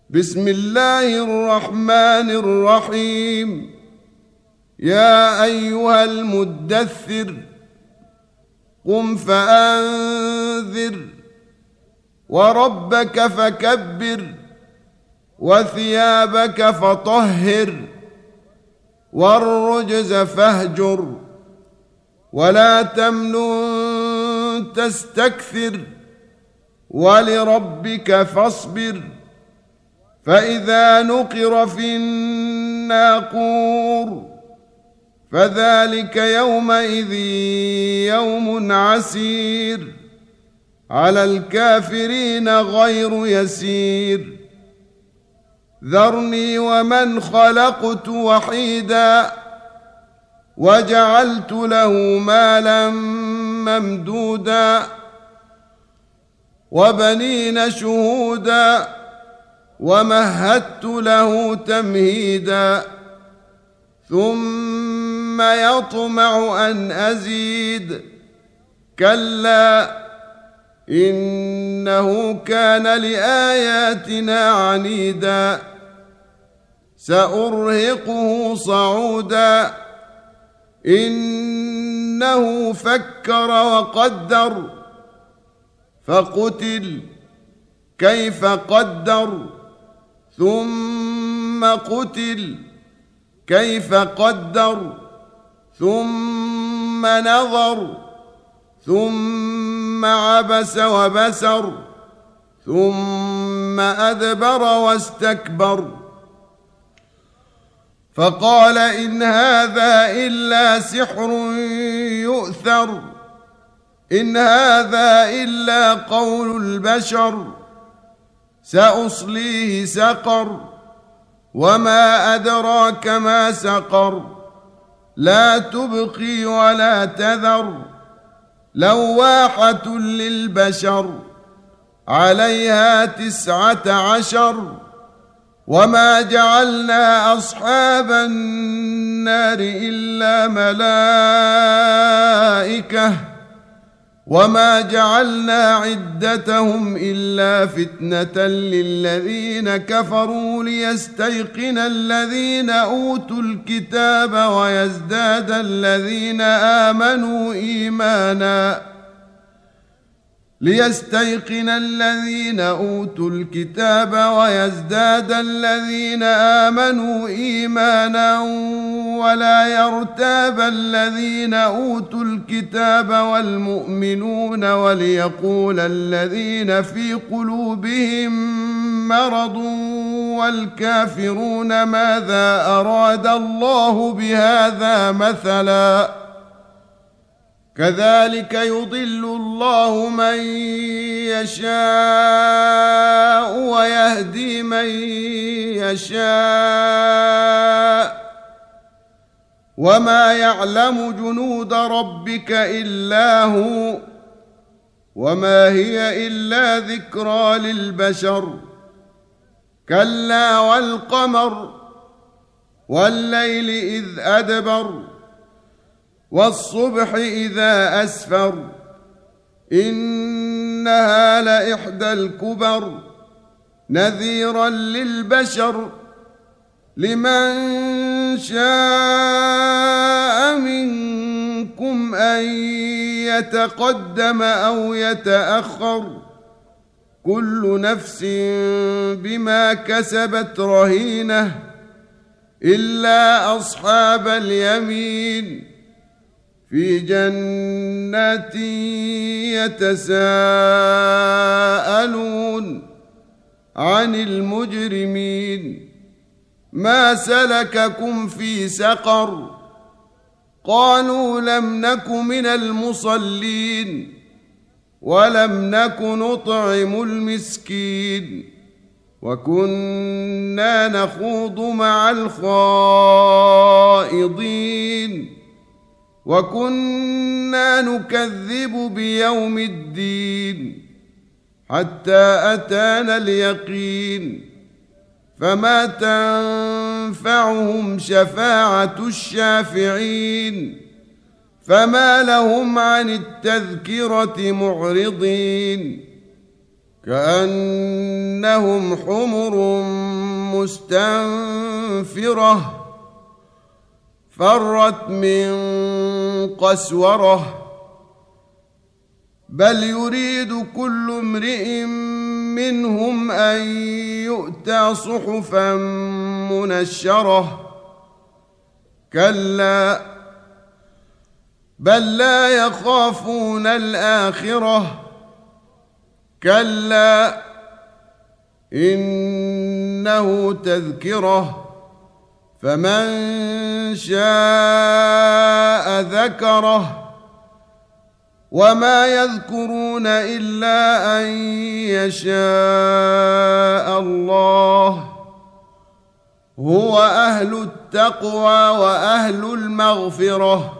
بسم الله الرحمن الرحيم. يا أيها المدثر قم فأنذر وربك فكبر وثيابك فطهر والرجز فاهجر ولا تمنن تستكثر ولربك فاصبر فإذا نقر في الناقور فذلك يومئذ يوم عسير على الكافرين غير يسير. ذرني ومن خلقت وحيدا وجعلت له مالا ممدودا وبنين شهودا ومهدت له تمهيدا ثم يطمع أن أزيد كلا إنه كان لآياتنا عنيدا سأرهقه صعودا إنه فكر وقدر فقتل كيف قدر ثم قتل كيف قدر ثم نظر ثم عبس وبسر ثم أدبر واستكبر فقال إن هذا إلا سحر يؤثر إن هذا إلا قول البشر سأصليه سقر وما أدراك ما سقر لا تبقي ولا تذر لواحة للبشر عليها 19 وما جعلنا أصحاب النار إلا ملائكة وما جعلنا عدتهم إلا فتنة للذين كفروا ليستيقن الذين أوتوا الكتاب ويزداد الذين آمنوا إيمانا ليستيقن الذين أوتوا الكتاب ويزداد الذين آمنوا إيمانا ولا يرتاب الذين أوتوا الكتاب والمؤمنون وليقول الذين في قلوبهم مرض والكافرون ماذا أراد الله بهذا مثلا كذلك يضل الله من يشاء ويهدي من يشاء وما يعلم جنود ربك إلا هو وما هي إلا ذكرى للبشر كلا والقمر والليل إذ أدبر والصبح إذا أسفر إنها لإحدى الكبر نذيرا للبشر لمن شاء منكم أن يتقدم أو يتأخر كل نفس بما كسبت رهينة إلا أصحاب اليمين في جنات يتساءلون عن المجرمين ما سلككم في سقر قالوا لم نك من المصلين ولم نك نطعم المسكين وكنا نخوض مع الخائضين وكنا نكذب بيوم الدين حتى أتانا اليقين فما تنفعهم شفاعة الشافعين فما لهم عن التذكرة معرضين كأنهم حمر مستنفرة فرت من قسورة بل يريد كل امرئ منهم أن يؤتى صحفا منشرة كلا بل لا يخافون الآخرة كلا إنه تذكرة فمن شاء ذكره وما يذكرون إلا أن يشاء الله هو أهل التقوى وأهل المغفرة